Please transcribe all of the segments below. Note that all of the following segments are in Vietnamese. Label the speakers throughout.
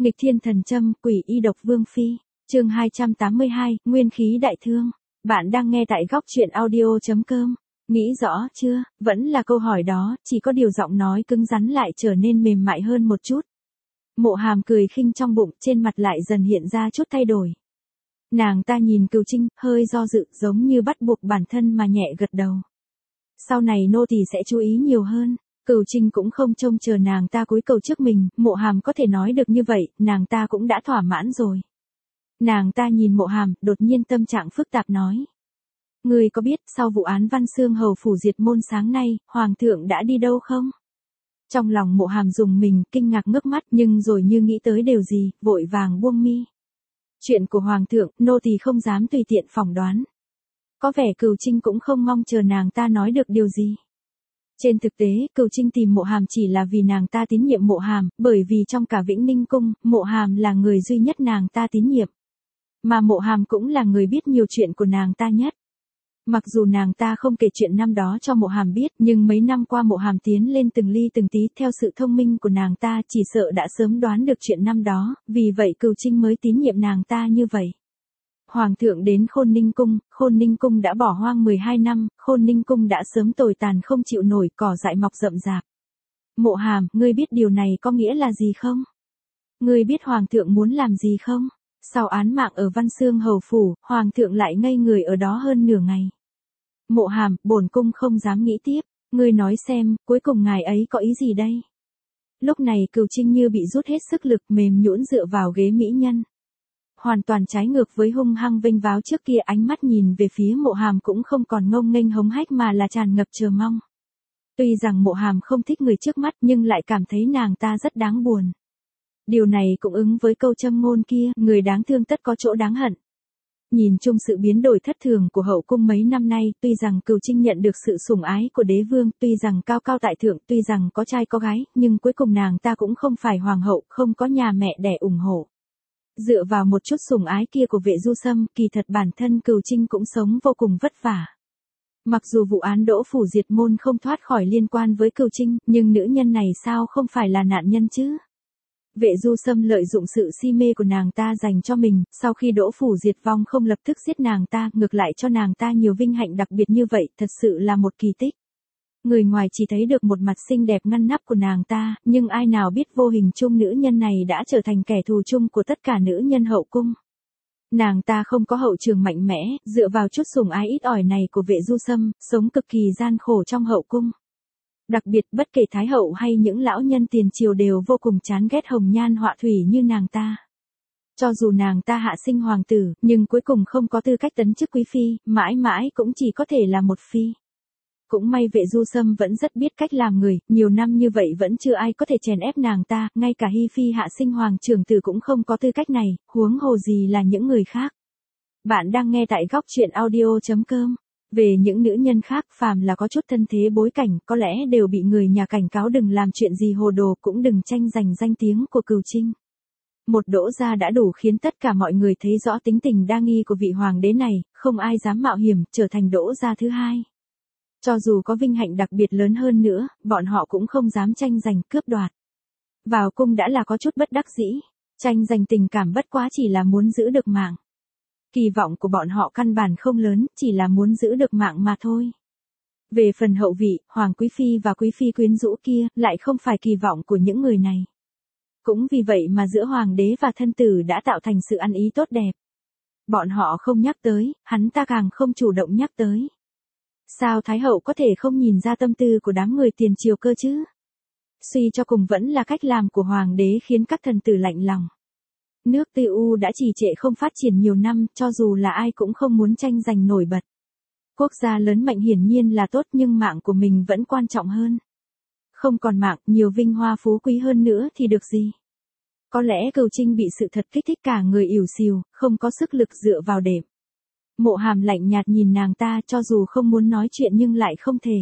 Speaker 1: Nghịch thiên thần châm, quỷ y độc vương phi. Chương 282, nguyên khí đại thương. Bạn đang nghe tại góc truyện audio.com. Nghĩ rõ chưa? Vẫn là câu hỏi đó, chỉ có điều giọng nói cứng rắn lại trở nên mềm mại hơn một chút. Mộ Hàm cười khinh trong bụng, trên mặt lại dần hiện ra chút thay đổi. Nàng ta nhìn Cửu Trinh, hơi do dự, giống như bắt buộc bản thân mà nhẹ gật đầu. Sau này nô tỳ sẽ chú ý nhiều hơn. Cửu Trinh cũng không trông chờ nàng ta cúi cầu trước mình, Mộ Hàm có thể nói được như vậy, nàng ta cũng đã thỏa mãn rồi. Nàng ta nhìn Mộ Hàm, đột nhiên tâm trạng phức tạp nói. Ngươi có biết sau vụ án Văn Xương hầu phủ diệt môn sáng nay, Hoàng thượng đã đi đâu không? Trong lòng Mộ Hàm rùng mình, kinh ngạc ngước mắt nhưng rồi như nghĩ tới điều gì, vội vàng buông mi. Chuyện của Hoàng thượng, nô tỳ không dám tùy tiện phỏng đoán. Có vẻ Cửu Trinh cũng không mong chờ nàng ta nói được điều gì. Trên thực tế, Cửu Trinh tìm Mộ Hàm chỉ là vì nàng ta tín nhiệm Mộ Hàm, bởi vì trong cả Vĩnh Ninh Cung, Mộ Hàm là người duy nhất nàng ta tín nhiệm. Mà Mộ Hàm cũng là người biết nhiều chuyện của nàng ta nhất. Mặc dù nàng ta không kể chuyện năm đó cho Mộ Hàm biết, nhưng mấy năm qua Mộ Hàm tiến lên từng ly từng tí, theo sự thông minh của nàng ta chỉ sợ đã sớm đoán được chuyện năm đó, vì vậy Cửu Trinh mới tín nhiệm nàng ta như vậy. Hoàng thượng đến Khôn Ninh Cung đã bỏ hoang 12 năm, Khôn Ninh Cung đã sớm tồi tàn không chịu nổi, cỏ dại mọc rậm rạp. Mộ Hàm, ngươi biết điều này có nghĩa là gì không? Ngươi biết Hoàng thượng muốn làm gì không? Sau án mạng ở Văn Xương hầu phủ, Hoàng thượng lại ngây người ở đó hơn nửa ngày. Mộ Hàm, bổn cung không dám nghĩ tiếp, ngươi nói xem, cuối cùng ngài ấy có ý gì đây? Lúc này Cửu Trinh như bị rút hết sức lực, mềm nhũn dựa vào ghế mỹ nhân. Hoàn toàn trái ngược với hung hăng vênh váo trước kia, ánh mắt nhìn về phía Mộ Hàm cũng không còn ngông nghênh hống hách mà là tràn ngập chờ mong. Tuy rằng Mộ Hàm không thích người trước mắt nhưng lại cảm thấy nàng ta rất đáng buồn. Điều này cũng ứng với câu châm ngôn kia, người đáng thương tất có chỗ đáng hận. Nhìn chung sự biến đổi thất thường của hậu cung mấy năm nay, tuy rằng Cửu Trinh nhận được sự sủng ái của đế vương, tuy rằng cao cao tại thượng, tuy rằng có trai có gái, nhưng cuối cùng nàng ta cũng không phải hoàng hậu, không có nhà mẹ đẻ ủng hộ. Dựa vào một chút sủng ái kia của Vệ Du Sâm, kỳ thật bản thân Cửu Trinh cũng sống vô cùng vất vả. Mặc dù vụ án Đỗ phủ diệt môn không thoát khỏi liên quan với Cửu Trinh, nhưng nữ nhân này sao không phải là nạn nhân chứ? Vệ Du Sâm lợi dụng sự si mê của nàng ta dành cho mình, sau khi Đỗ phủ diệt vong không lập tức giết nàng ta, ngược lại cho nàng ta nhiều vinh hạnh đặc biệt như vậy, thật sự là một kỳ tích. Người ngoài chỉ thấy được một mặt xinh đẹp ngăn nắp của nàng ta, nhưng ai nào biết vô hình chung nữ nhân này đã trở thành kẻ thù chung của tất cả nữ nhân hậu cung. Nàng ta không có hậu trường mạnh mẽ, dựa vào chút sủng ái ít ỏi này của Vệ Du Sâm, sống cực kỳ gian khổ trong hậu cung. Đặc biệt bất kể Thái hậu hay những lão nhân tiền triều đều vô cùng chán ghét hồng nhan họa thủy như nàng ta. Cho dù nàng ta hạ sinh hoàng tử, nhưng cuối cùng không có tư cách tấn chức quý phi, mãi mãi cũng chỉ có thể là một phi. Cũng may Vệ Du Sâm vẫn rất biết cách làm người, nhiều năm như vậy vẫn chưa ai có thể chèn ép nàng ta, ngay cả Hi Phi hạ sinh hoàng trưởng tử cũng không có tư cách này, huống hồ gì là những người khác. Bạn đang nghe tại góc truyện audio.com. Về những nữ nhân khác, phàm là có chút thân thế bối cảnh, có lẽ đều bị người nhà cảnh cáo đừng làm chuyện gì hồ đồ, cũng đừng tranh giành danh tiếng của Cửu Trinh. Một Đỗ gia đã đủ khiến tất cả mọi người thấy rõ tính tình đa nghi của vị hoàng đế này, không ai dám mạo hiểm trở thành Đỗ gia thứ hai. Cho dù có vinh hạnh đặc biệt lớn hơn nữa, bọn họ cũng không dám tranh giành cướp đoạt. Vào cung đã là có chút bất đắc dĩ, tranh giành tình cảm bất quá chỉ là muốn giữ được mạng. Kỳ vọng của bọn họ căn bản không lớn, chỉ là muốn giữ được mạng mà thôi. Về phần hậu vị, Hoàng Quý Phi và Quý Phi quyến rũ kia, lại không phải kỳ vọng của những người này. Cũng vì vậy mà giữa Hoàng đế và thân tử đã tạo thành sự ăn ý tốt đẹp. Bọn họ không nhắc tới, hắn ta càng không chủ động nhắc tới. Sao Thái hậu có thể không nhìn ra tâm tư của đám người tiền triều cơ chứ? Suy cho cùng vẫn là cách làm của Hoàng đế khiến các thần tử lạnh lòng. Nước Tư U đã trì trệ không phát triển nhiều năm, cho dù là ai cũng không muốn tranh giành nổi bật. Quốc gia lớn mạnh hiển nhiên là tốt nhưng mạng của mình vẫn quan trọng hơn. Không còn mạng, nhiều vinh hoa phú quý hơn nữa thì được gì? Có lẽ Cửu Trinh bị sự thật kích thích cả người ỉu xìu, không có sức lực dựa vào đệm. Mộ Hàm lạnh nhạt nhìn nàng ta, cho dù không muốn nói chuyện nhưng lại không thể.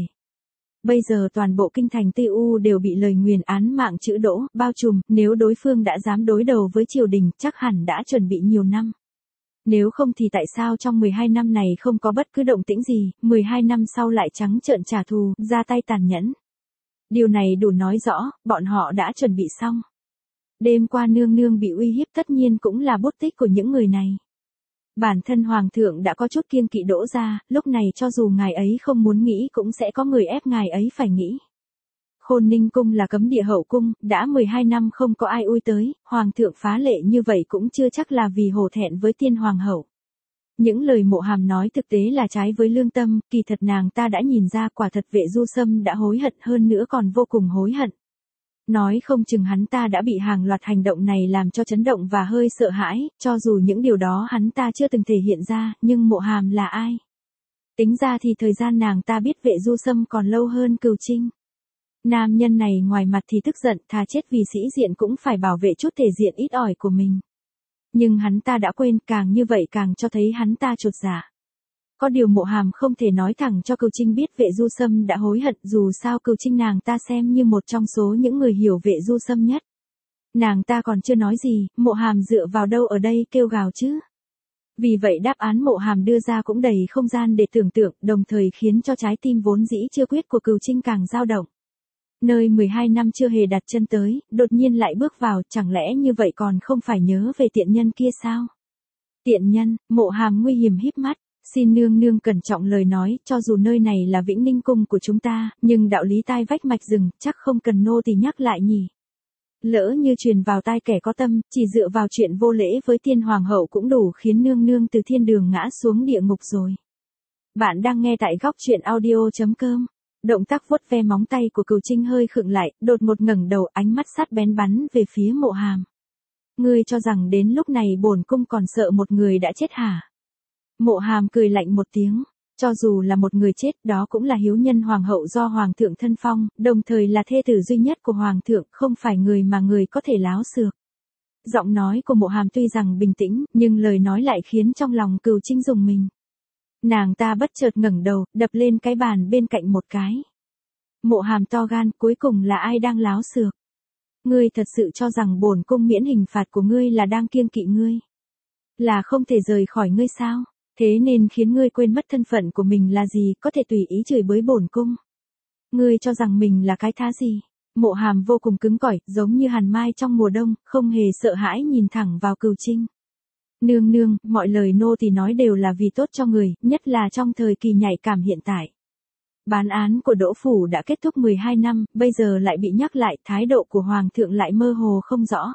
Speaker 1: Bây giờ toàn bộ kinh thành Tây U đều bị lời nguyền án mạng chữ Đỗ bao trùm, nếu đối phương đã dám đối đầu với triều đình, chắc hẳn đã chuẩn bị nhiều năm. Nếu không thì tại sao trong 12 năm này không có bất cứ động tĩnh gì, 12 năm sau lại trắng trợn trả thù, ra tay tàn nhẫn. Điều này đủ nói rõ, bọn họ đã chuẩn bị xong. Đêm qua nương nương bị uy hiếp tất nhiên cũng là bút tích của những người này. Bản thân hoàng thượng đã có chút kiêng kỵ Đỗ gia, lúc này cho dù ngài ấy không muốn nghĩ cũng sẽ có người ép ngài ấy phải nghĩ. Khôn Ninh cung là cấm địa hậu cung, đã 12 năm không có ai ui tới, hoàng thượng phá lệ như vậy cũng chưa chắc là vì hổ thẹn với tiên hoàng hậu. Những lời Mộ Hàm nói thực tế là trái với lương tâm, kỳ thật nàng ta đã nhìn ra quả thật Vệ Du Sâm đã hối hận hơn nữa còn vô cùng hối hận. Nói không chừng hắn ta đã bị hàng loạt hành động này làm cho chấn động và hơi sợ hãi, cho dù những điều đó hắn ta chưa từng thể hiện ra, nhưng Mộ Hàm là ai? Tính ra thì thời gian nàng ta biết Vệ Du Sâm còn lâu hơn Cửu Trinh. Nam nhân này ngoài mặt thì tức giận, thà chết vì sĩ diện cũng phải bảo vệ chút thể diện ít ỏi của mình. Nhưng hắn ta đã quên, càng như vậy càng cho thấy hắn ta chột dạ. Có điều Mộ Hàm không thể nói thẳng cho Cửu Trinh biết Vệ Du Sâm đã hối hận, dù sao Cửu Trinh nàng ta xem như một trong số những người hiểu Vệ Du Sâm nhất. Nàng ta còn chưa nói gì, Mộ Hàm dựa vào đâu ở đây kêu gào chứ? Vì vậy đáp án Mộ Hàm đưa ra cũng đầy không gian để tưởng tượng, đồng thời khiến cho trái tim vốn dĩ chưa quyết của Cửu Trinh càng dao động. Nơi 12 năm chưa hề đặt chân tới, đột nhiên lại bước vào, chẳng lẽ như vậy còn không phải nhớ về tiện nhân kia sao? Tiện nhân, Mộ Hàm nguy hiểm híp mắt, xin nương nương cẩn trọng lời nói, cho dù nơi này là Vĩnh Ninh cung của chúng ta, nhưng đạo lý tai vách mạch rừng, chắc không cần nô tỳ nhắc lại nhỉ. Lỡ như truyền vào tai kẻ có tâm, chỉ dựa vào chuyện vô lễ với tiên hoàng hậu cũng đủ khiến nương nương từ thiên đường ngã xuống địa ngục rồi. Bạn đang nghe tại góc truyện audio.com. Động tác vuốt ve móng tay của Cửu Trinh hơi khựng lại, đột ngột ngẩng đầu, ánh mắt sắc bén bắn về phía Mộ Hàm. Ngươi cho rằng đến lúc này bổn cung còn sợ một người đã chết hả? Mộ Hàm cười lạnh một tiếng, cho dù là một người chết, đó cũng là hiếu nhân hoàng hậu do hoàng thượng thân phong, đồng thời là thê tử duy nhất của hoàng thượng, không phải người mà người có thể láo xược. Giọng nói của Mộ Hàm tuy rằng bình tĩnh, nhưng lời nói lại khiến trong lòng Cửu Trinh rùng mình. Nàng ta bất chợt ngẩng đầu, đập lên cái bàn bên cạnh một cái. Mộ Hàm to gan, cuối cùng là ai đang láo xược? Ngươi thật sự cho rằng bổn cung miễn hình phạt của ngươi là đang kiêng kỵ ngươi? Là không thể rời khỏi ngươi sao? Thế nên khiến ngươi quên mất thân phận của mình là gì, có thể tùy ý chửi bới bổn cung. Ngươi cho rằng mình là cái thá gì? Mộ Hàm vô cùng cứng cỏi, giống như hàn mai trong mùa đông, không hề sợ hãi nhìn thẳng vào Cửu Trinh. Nương nương, mọi lời nô tỳ nói đều là vì tốt cho người, nhất là trong thời kỳ nhạy cảm hiện tại. Bản án của Đỗ Phủ đã kết thúc 12 năm, bây giờ lại bị nhắc lại, thái độ của Hoàng thượng lại mơ hồ không rõ.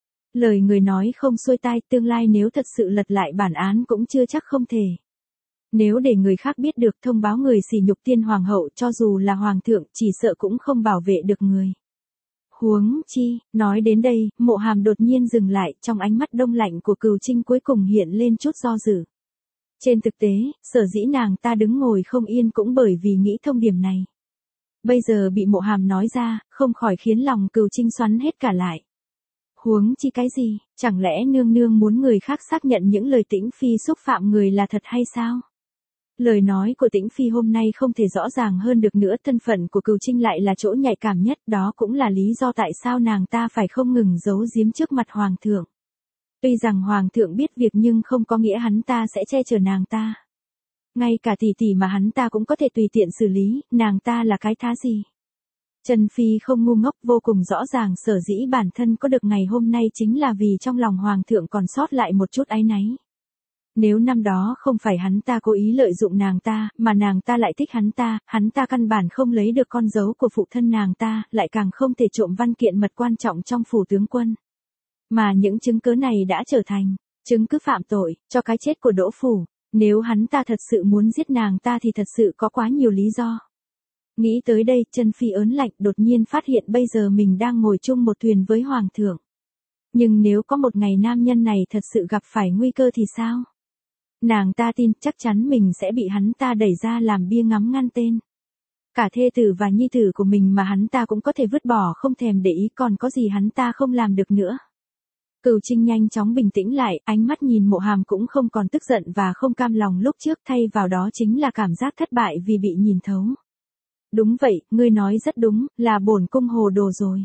Speaker 1: Lời người nói không xuôi tai, tương lai nếu thật sự lật lại bản án cũng chưa chắc không thể. Nếu để người khác biết được, thông báo người sỉ nhục tiên hoàng hậu, cho dù là hoàng thượng, chỉ sợ cũng không bảo vệ được người. Huống chi, nói đến đây, Mộ Hàm đột nhiên dừng lại, trong ánh mắt đông lạnh của Cửu Trinh cuối cùng hiện lên chút do dự. Trên thực tế, sở dĩ nàng ta đứng ngồi không yên cũng bởi vì nghĩ thông điểm này. Bây giờ bị Mộ Hàm nói ra, không khỏi khiến lòng Cửu Trinh xoắn hết cả lại. Huống chi cái gì, chẳng lẽ nương nương muốn người khác xác nhận những lời Tĩnh Phi xúc phạm người là thật hay sao? Lời nói của Tĩnh Phi hôm nay không thể rõ ràng hơn được nữa, thân phận của Cửu Trinh lại là chỗ nhạy cảm nhất, đó cũng là lý do tại sao nàng ta phải không ngừng giấu giếm trước mặt hoàng thượng. Tuy rằng hoàng thượng biết việc nhưng không có nghĩa hắn ta sẽ che chở nàng ta. Ngay cả tỷ tỷ mà hắn ta cũng có thể tùy tiện xử lý, nàng ta là cái thá gì? Trần Phi không ngu ngốc, vô cùng rõ ràng sở dĩ bản thân có được ngày hôm nay chính là vì trong lòng hoàng thượng còn sót lại một chút áy náy. Nếu năm đó không phải hắn ta cố ý lợi dụng nàng ta, mà nàng ta lại thích hắn ta căn bản không lấy được con dấu của phụ thân nàng ta, lại càng không thể trộm văn kiện mật quan trọng trong phủ tướng quân. Mà những chứng cứ này đã trở thành chứng cứ phạm tội cho cái chết của Đỗ Phủ. Nếu hắn ta thật sự muốn giết nàng ta thì thật sự có quá nhiều lý do. Nghĩ tới đây, Trần Phi ớn lạnh, đột nhiên phát hiện bây giờ mình đang ngồi chung một thuyền với hoàng thượng. Nhưng nếu có một ngày nam nhân này thật sự gặp phải nguy cơ thì sao? Nàng ta tin chắc chắn mình sẽ bị hắn ta đẩy ra làm bia ngắm ngăn tên. Cả thê tử và nhi tử của mình mà hắn ta cũng có thể vứt bỏ không thèm để ý, còn có gì hắn ta không làm được nữa. Cửu Trinh nhanh chóng bình tĩnh lại, ánh mắt nhìn Mộ Hàm cũng không còn tức giận và không cam lòng lúc trước, thay vào đó chính là cảm giác thất bại vì bị nhìn thấu. Đúng vậy, ngươi nói rất đúng, là bổn cung hồ đồ rồi.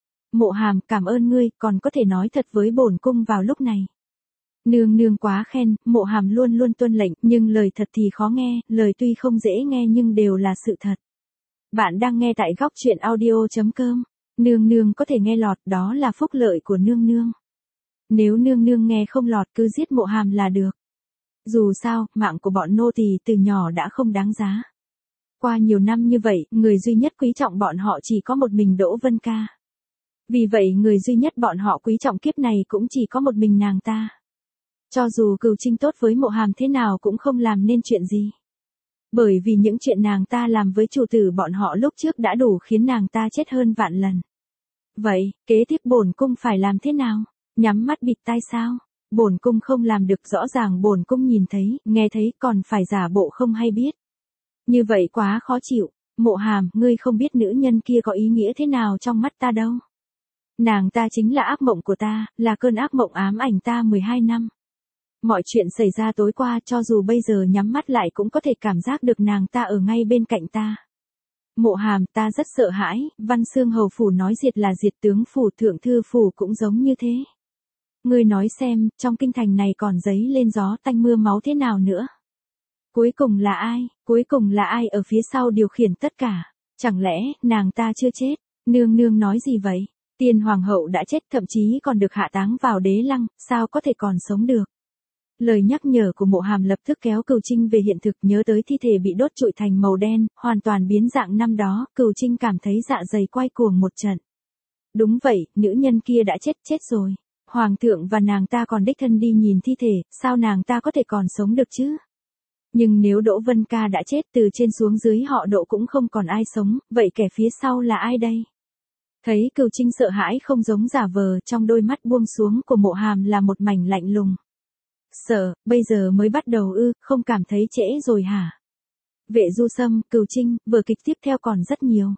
Speaker 1: Mộ Hàm, cảm ơn ngươi, còn có thể nói thật với bổn cung vào lúc này. Nương nương quá khen, Mộ Hàm luôn luôn tuân lệnh, nhưng lời thật thì khó nghe, lời tuy không dễ nghe nhưng đều là sự thật. Bạn đang nghe tại góc truyện audio.com. Nương nương có thể nghe lọt, đó là phúc lợi của nương nương. Nếu nương nương nghe không lọt cứ giết Mộ Hàm là được. Dù sao, mạng của bọn nô tỳ từ nhỏ đã không đáng giá. Qua nhiều năm như vậy, người duy nhất quý trọng bọn họ chỉ có một mình Đỗ Vân Ca. Vì vậy người duy nhất bọn họ quý trọng kiếp này cũng chỉ có một mình nàng ta. Cho dù Cửu Trinh tốt với Mộ Hàm thế nào cũng không làm nên chuyện gì. Bởi vì những chuyện nàng ta làm với chủ tử bọn họ lúc trước đã đủ khiến nàng ta chết hơn vạn lần. Vậy, kế tiếp bổn cung phải làm thế nào? Nhắm mắt bịt tai sao? Bổn cung không làm được, rõ ràng bổn cung nhìn thấy, nghe thấy còn phải giả bộ không hay biết. Như vậy quá khó chịu. Mộ Hàm, ngươi không biết nữ nhân kia có ý nghĩa thế nào trong mắt ta đâu. Nàng ta chính là ác mộng của ta, là cơn ác mộng ám ảnh ta 12 năm. Mọi chuyện xảy ra tối qua cho dù bây giờ nhắm mắt lại cũng có thể cảm giác được nàng ta ở ngay bên cạnh ta. Mộ Hàm, ta rất sợ hãi, Văn Xương Hầu phủ nói diệt là diệt, tướng phủ thượng thư phủ cũng giống như thế. Ngươi nói xem, trong kinh thành này còn giấy lên gió tanh mưa máu thế nào nữa? Cuối cùng là ai? Cuối cùng là ai ở phía sau điều khiển tất cả? Chẳng lẽ, nàng ta chưa chết? Nương nương nói gì vậy? Tiên hoàng hậu đã chết, thậm chí còn được hạ táng vào đế lăng, sao có thể còn sống được? Lời nhắc nhở của Mộ Hàm lập tức kéo Cửu Trinh về hiện thực, nhớ tới thi thể bị đốt trụi thành màu đen, hoàn toàn biến dạng năm đó, Cửu Trinh cảm thấy dạ dày quay cuồng một trận. Đúng vậy, nữ nhân kia đã chết rồi. Hoàng thượng và nàng ta còn đích thân đi nhìn thi thể, sao nàng ta có thể còn sống được chứ? Nhưng nếu Đỗ Vân Ca đã chết, từ trên xuống dưới họ Đỗ cũng không còn ai sống, vậy kẻ phía sau là ai đây? Thấy Cửu Trinh sợ hãi không giống giả vờ, trong đôi mắt buông xuống của Mộ Hàm là một mảnh lạnh lùng. Sợ, bây giờ mới bắt đầu ư, không cảm thấy trễ rồi hả? Vệ Du Sâm, Cửu Trinh, vở kịch tiếp theo còn rất nhiều.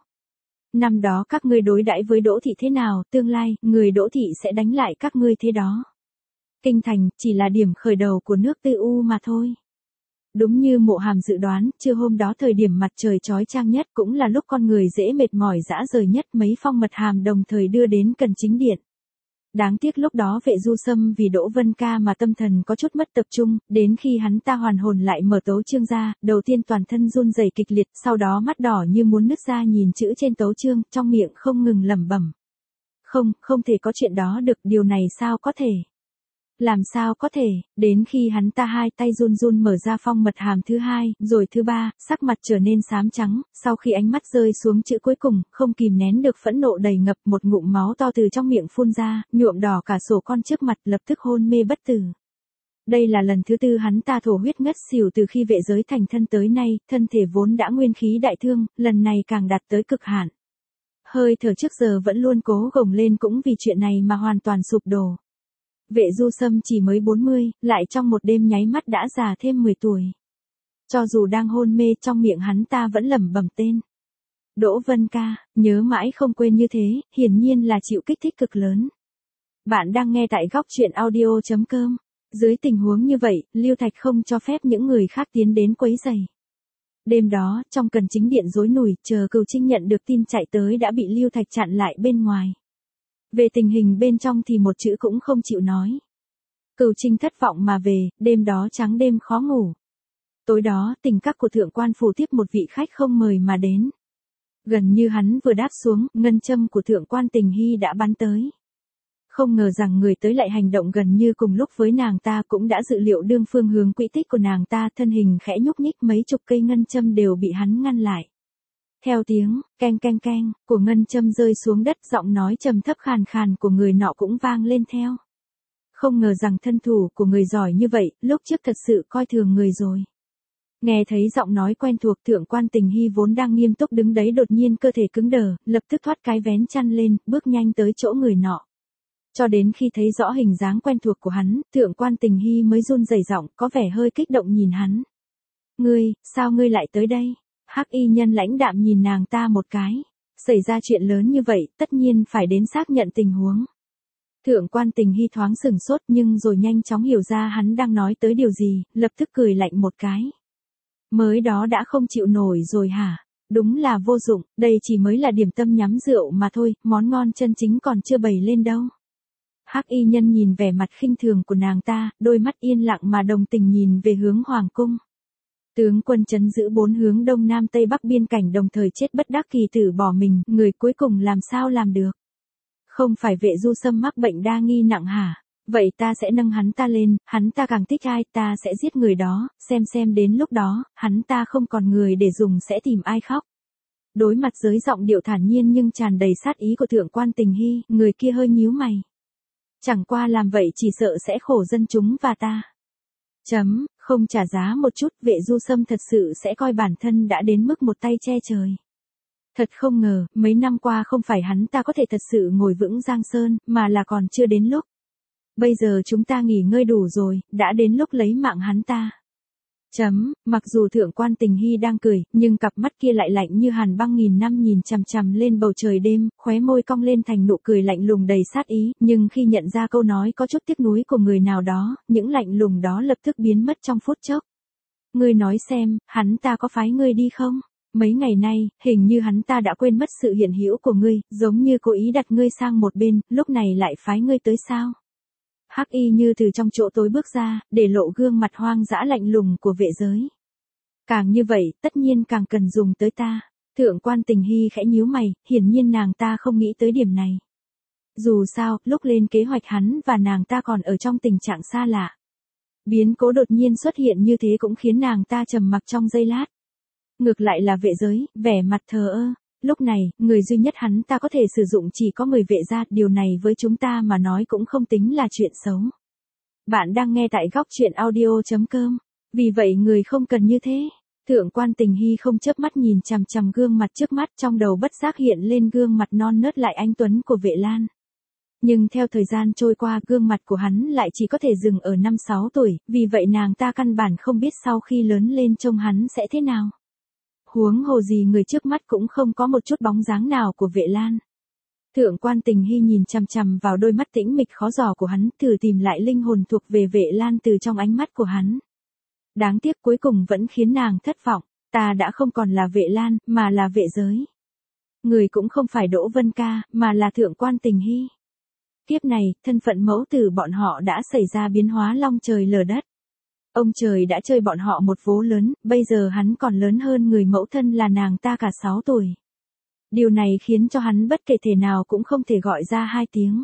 Speaker 1: Năm đó các ngươi đối đãi với Đỗ thị thế nào, tương lai, người Đỗ thị sẽ đánh lại các ngươi thế đó. Kinh thành, chỉ là điểm khởi đầu của nước Tư U mà thôi. Đúng như Mộ Hàm dự đoán, trưa hôm đó thời điểm mặt trời chói chang nhất cũng là lúc con người dễ mệt mỏi rã rời nhất, mấy phong mật hàm đồng thời đưa đến Cần Chính Điện. Đáng tiếc lúc đó Vệ Du Sâm vì Đỗ Vân Ca mà tâm thần có chút mất tập trung, đến khi hắn ta hoàn hồn lại mở tấu chương ra, đầu tiên toàn thân run rẩy kịch liệt, sau đó mắt đỏ như muốn nứt ra nhìn chữ trên tấu chương, trong miệng không ngừng lẩm bẩm. Không thể có chuyện đó được, điều này sao có thể? Làm sao có thể? Đến khi hắn ta hai tay run run mở ra phong mật hàm thứ hai, rồi thứ ba, sắc mặt trở nên xám trắng, sau khi ánh mắt rơi xuống chữ cuối cùng, không kìm nén được phẫn nộ đầy ngập, một ngụm máu to từ trong miệng phun ra, nhuộm đỏ cả sổ con trước mặt, lập tức hôn mê bất tử. Đây là lần thứ tư hắn ta thổ huyết ngất xỉu từ khi vệ giới thành thân tới nay, thân thể vốn đã nguyên khí đại thương, lần này càng đạt tới cực hạn. Hơi thở trước giờ vẫn luôn cố gồng lên cũng vì chuyện này mà hoàn toàn sụp đổ. Vệ Du Sâm chỉ mới 40, lại trong một đêm nháy mắt đã già thêm 10 tuổi. Cho dù đang hôn mê, trong miệng hắn ta vẫn lẩm bẩm tên Đỗ Vân Ca, nhớ mãi không quên như thế, hiển nhiên là chịu kích thích cực lớn. Bạn đang nghe tại góc truyện audio.com. Dưới tình huống như vậy, Lưu Thạch không cho phép những người khác tiến đến quấy rầy. Đêm đó, trong Cần Chính Điện rối nùi, chờ Cửu Trinh nhận được tin chạy tới đã bị Lưu Thạch chặn lại bên ngoài. Về tình hình bên trong thì một chữ cũng không chịu nói. Cửu Trinh thất vọng mà về, đêm đó trắng đêm khó ngủ. Tối đó, tình các của thượng quan phủ tiếp một vị khách không mời mà đến. Gần như hắn vừa đáp xuống, ngân châm của thượng quan Tình Hy đã bắn tới. Không ngờ rằng người tới lại hành động gần như cùng lúc với nàng ta, cũng đã dự liệu đương phương hướng quỹ tích của nàng ta, thân hình khẽ nhúc nhích, mấy chục cây ngân châm đều bị hắn ngăn lại. Theo tiếng keng keng keng của ngân châm rơi xuống đất, giọng nói trầm thấp khàn khàn của người nọ cũng vang lên theo. Không ngờ rằng thân thủ của người giỏi như vậy, lúc trước thật sự coi thường người rồi. Nghe thấy giọng nói quen thuộc, thượng quan Tình Hy vốn đang nghiêm túc đứng đấy đột nhiên cơ thể cứng đờ, lập tức thoát cái vén chăn lên, bước nhanh tới chỗ người nọ. Cho đến khi thấy rõ hình dáng quen thuộc của hắn, thượng quan Tình Hy mới run rẩy giọng, có vẻ hơi kích động nhìn hắn. Sao ngươi lại tới đây? Hắc y nhân lãnh đạm nhìn nàng ta một cái. Xảy ra chuyện lớn như vậy, tất nhiên phải đến xác nhận tình huống. Thượng quan Tình Hy thoáng sửng sốt nhưng rồi nhanh chóng hiểu ra hắn đang nói tới điều gì, lập tức cười lạnh một cái. Mới đó đã không chịu nổi rồi hả? Đúng là vô dụng, đây chỉ mới là điểm tâm nhắm rượu mà thôi, món ngon chân chính còn chưa bày lên đâu. Hắc y nhân nhìn vẻ mặt khinh thường của nàng ta, đôi mắt yên lặng mà đồng tình nhìn về hướng hoàng cung. Tướng quân trấn giữ 4 hướng đông nam tây bắc biên cảnh đồng thời chết bất đắc kỳ tử bỏ mình, người cuối cùng làm sao làm được? Không phải Vệ Du Sâm mắc bệnh đa nghi nặng hả? Vậy ta sẽ nâng hắn ta lên, hắn ta càng thích ai ta sẽ giết người đó, xem đến lúc đó, hắn ta không còn người để dùng sẽ tìm ai khóc. Đối mặt với giọng điệu thản nhiên nhưng tràn đầy sát ý của thượng quan Tình Hy, người kia hơi nhíu mày. Chẳng qua làm vậy chỉ sợ sẽ khổ dân chúng và ta. Không trả giá một chút, Vệ Du Sâm thật sự sẽ coi bản thân đã đến mức một tay che trời. Thật không ngờ, mấy năm qua không phải hắn ta có thể thật sự ngồi vững Giang Sơn, mà là còn chưa đến lúc. Bây giờ chúng ta nghỉ ngơi đủ rồi, đã đến lúc lấy mạng hắn ta. Mặc dù thượng quan Tình Hy đang cười, nhưng cặp mắt kia lại lạnh như hàn băng nghìn năm nhìn chằm chằm lên bầu trời đêm, khóe môi cong lên thành nụ cười lạnh lùng đầy sát ý, nhưng khi nhận ra câu nói có chút tiếc nuối của người nào đó, những lạnh lùng đó lập tức biến mất trong phút chốc. Ngươi nói xem, hắn ta có phái ngươi đi không? Mấy ngày nay, hình như hắn ta đã quên mất sự hiện hữu của ngươi, giống như cố ý đặt ngươi sang một bên, lúc này lại phái ngươi tới sao? Hắc Y như từ trong chỗ tối bước ra, để lộ gương mặt hoang dã lạnh lùng của vệ giới. Càng như vậy, tất nhiên càng cần dùng tới ta. Thượng quan Tình Hy khẽ nhíu mày, hiển nhiên nàng ta không nghĩ tới điểm này. Dù sao, lúc lên kế hoạch hắn và nàng ta còn ở trong tình trạng xa lạ. Biến cố đột nhiên xuất hiện như thế cũng khiến nàng ta trầm mặc trong giây lát. Ngược lại là vệ giới, vẻ mặt thờ ơ. Lúc này, người duy nhất hắn ta có thể sử dụng chỉ có 10 vệ gia, điều này với chúng ta mà nói cũng không tính là chuyện xấu. Bạn đang nghe tại góc truyện audio.com. Vì vậy người không cần như thế. Thượng quan Tình Hy không chớp mắt nhìn chằm chằm gương mặt trước mắt, trong đầu bất giác hiện lên gương mặt non nớt lại anh tuấn của Vệ Lan. Nhưng theo thời gian trôi qua, gương mặt của hắn lại chỉ có thể dừng ở 5-6 tuổi, vì vậy nàng ta căn bản không biết sau khi lớn lên trông hắn sẽ thế nào. Huống hồ gì người trước mắt cũng không có một chút bóng dáng nào của Vệ Lan. Thượng quan Tình Hy nhìn chằm chằm vào đôi mắt tĩnh mịch khó dò của hắn, thử tìm lại linh hồn thuộc về Vệ Lan từ trong ánh mắt của hắn. Đáng tiếc cuối cùng vẫn khiến nàng thất vọng, ta đã không còn là Vệ Lan, mà là vệ giới. Người cũng không phải Đỗ Vân Ca, mà là thượng quan Tình Hy. Kiếp này, thân phận mẫu tử bọn họ đã xảy ra biến hóa long trời lở đất. Ông trời đã chơi bọn họ một vố lớn, bây giờ hắn còn lớn hơn người mẫu thân là nàng ta cả 6 tuổi. Điều này khiến cho hắn bất kể thể nào cũng không thể gọi ra 2 tiếng.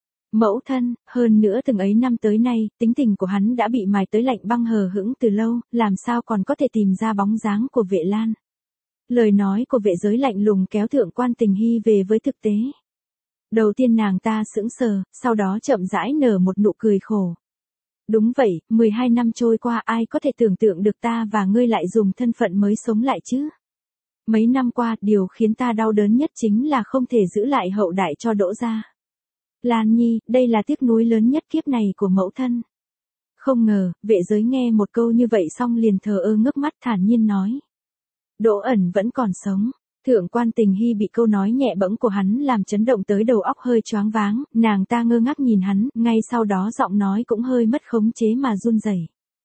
Speaker 1: Mẫu thân, hơn nữa từng ấy năm tới nay, tính tình của hắn đã bị mài tới lạnh băng hờ hững từ lâu, làm sao còn có thể tìm ra bóng dáng của Vệ Lan. Lời nói của vệ giới lạnh lùng kéo thượng quan Tình Hy về với thực tế. Đầu tiên nàng ta sững sờ, sau đó chậm rãi nở một nụ cười khổ. Đúng vậy, 12 năm trôi qua ai có thể tưởng tượng được ta và ngươi lại dùng thân phận mới sống lại chứ? Mấy năm qua, điều khiến ta đau đớn nhất chính là không thể giữ lại hậu đại cho Đỗ gia. Lan Nhi, đây là tiếc nuối lớn nhất kiếp này của mẫu thân. Không ngờ, vệ giới nghe một câu như vậy xong liền thờ ơ ngước mắt thản nhiên nói. Đỗ ẩn vẫn còn sống. Thượng quan Tình Hy bị câu nói nhẹ bẫng của hắn làm chấn động tới đầu óc hơi choáng váng, nàng ta ngơ ngác nhìn hắn, ngay sau đó giọng nói cũng hơi mất khống chế mà run rẩy.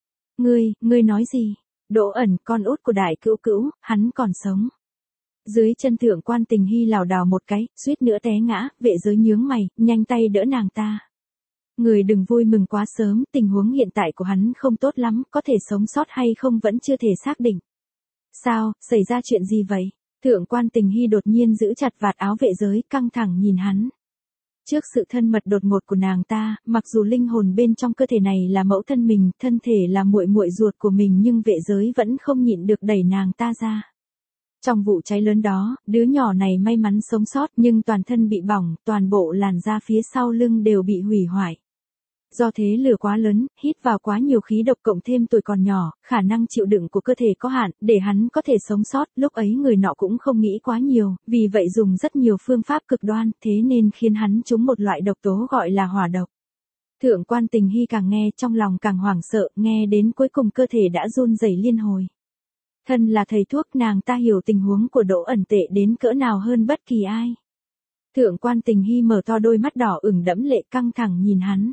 Speaker 1: Ngươi nói gì? Đỗ ẩn, con út của đại cữu cữu, hắn còn sống. Dưới chân thượng quan Tình Hy lảo đảo một cái, suýt nữa té ngã, vệ giới nhướng mày, nhanh tay đỡ nàng ta. Người đừng vui mừng quá sớm, tình huống hiện tại của hắn không tốt lắm, có thể sống sót hay không vẫn chưa thể xác định. Sao, xảy ra chuyện gì vậy? Thượng quan Tình Hy đột nhiên giữ chặt vạt áo vệ giới, căng thẳng nhìn hắn. Trước sự thân mật đột ngột của nàng ta, mặc dù linh hồn bên trong cơ thể này là mẫu thân mình, thân thể là muội muội ruột của mình, nhưng vệ giới vẫn không nhịn được đẩy nàng ta ra. Trong vụ cháy lớn đó, đứa nhỏ này may mắn sống sót nhưng toàn thân bị bỏng, toàn bộ làn da phía sau lưng đều bị hủy hoại. Do thế lửa quá lớn, hít vào quá nhiều khí độc cộng thêm tuổi còn nhỏ, khả năng chịu đựng của cơ thể có hạn, để hắn có thể sống sót, lúc ấy người nọ cũng không nghĩ quá nhiều, vì vậy dùng rất nhiều phương pháp cực đoan, thế nên khiến hắn trúng một loại độc tố gọi là hỏa độc. Thượng quan Tình Hy càng nghe trong lòng càng hoảng sợ, nghe đến cuối cùng cơ thể đã run rẩy liên hồi. Thân là thầy thuốc nàng ta hiểu tình huống của Đỗ ẩn tệ đến cỡ nào hơn bất kỳ ai. Thượng quan Tình Hy mở to đôi mắt đỏ ửng đẫm lệ căng thẳng nhìn hắn.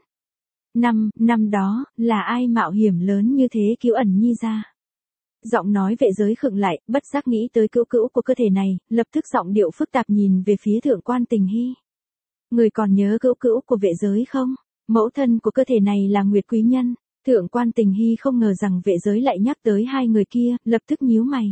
Speaker 1: Năm đó, là ai mạo hiểm lớn như thế cứu ẩn nhi ra? Giọng nói vệ giới khựng lại, bất giác nghĩ tới cữu cữu của cơ thể này, lập tức giọng điệu phức tạp nhìn về phía thượng quan Tình Hy. Người còn nhớ cữu cữu của vệ giới không? Mẫu thân của cơ thể này là Nguyệt Quý Nhân. Thượng quan Tình Hy không ngờ rằng vệ giới lại nhắc tới hai người kia, lập tức nhíu mày.